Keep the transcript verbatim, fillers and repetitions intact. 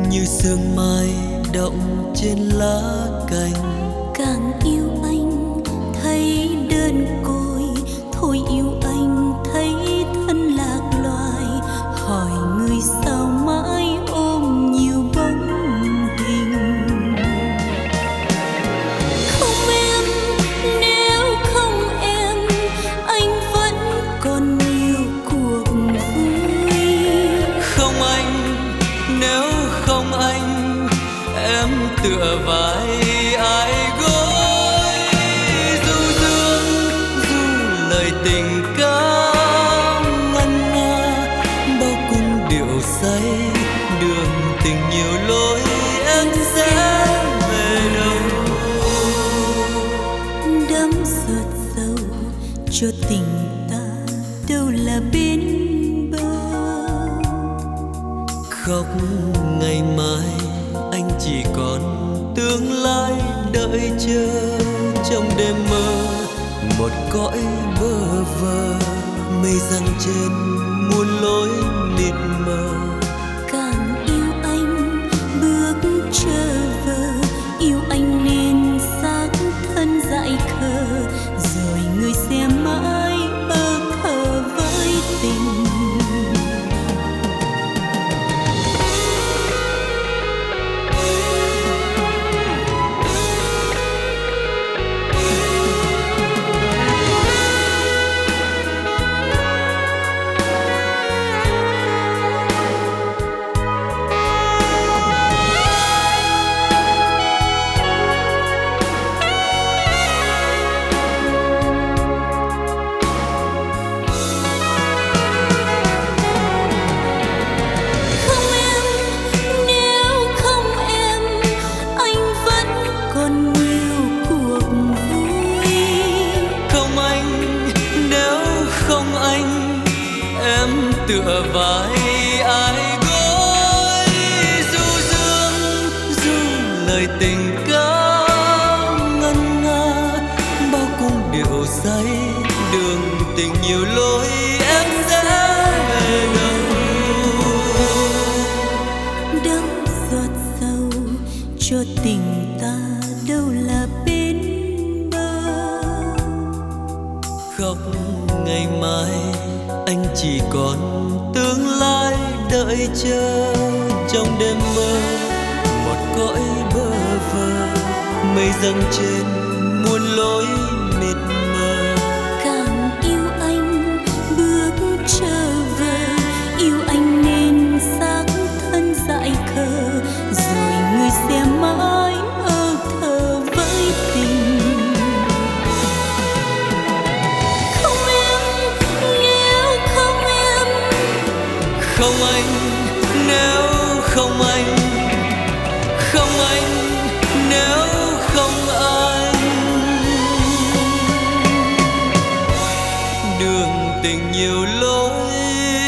như sương mai động trên lá cành. Càng yêu anh thấy đơn côi, thôi yêu anh thấy thân lạc loài. Hỏi người sao mãi ôm nhiều bóng hình. Không em, nếu không em, anh vẫn còn nhiều cuộc vui. Không anh, nếu không anh, em tựa vai ai gối. Du dương, du lời tình ca ngân nga, bao cung điệu say đường tình nhiều lối. Em sẽ về đâu? Đắm giọt dầu cho tình ta đâu là bên bờ. Khóc ngày mai anh chỉ còn tương lai đợi chờ. Trong đêm mơ một cõi bơ vơ, mây giăng trên muôn lối mịt mờ. Càng yêu anh bước trở vờ, yêu anh nên xác thân dại khờ. Rồi người sẽ mãi ơ khờ với tình. Tựa vai ai gối. Du dương, du lời tình ca ngân nga, bao cung điệu say đường tình nhiều lối. Em sẽ về đâu? Đắm giọt dầu cho tình ta đâu là bên bờ. Khóc ngày mai anh chỉ còn tương lai đợi chờ. Trong đêm mơ một cõi bơ vơ, mây giăng trên muôn lối mịt mờ. Càng yêu anh bước trở về, yêu anh nên xác thân dại khờ. Rồi người sẽ mãi ơ thơ với tình. Không anh, nếu không anh, không anh, nếu không anh. Đường tình nhiều lối.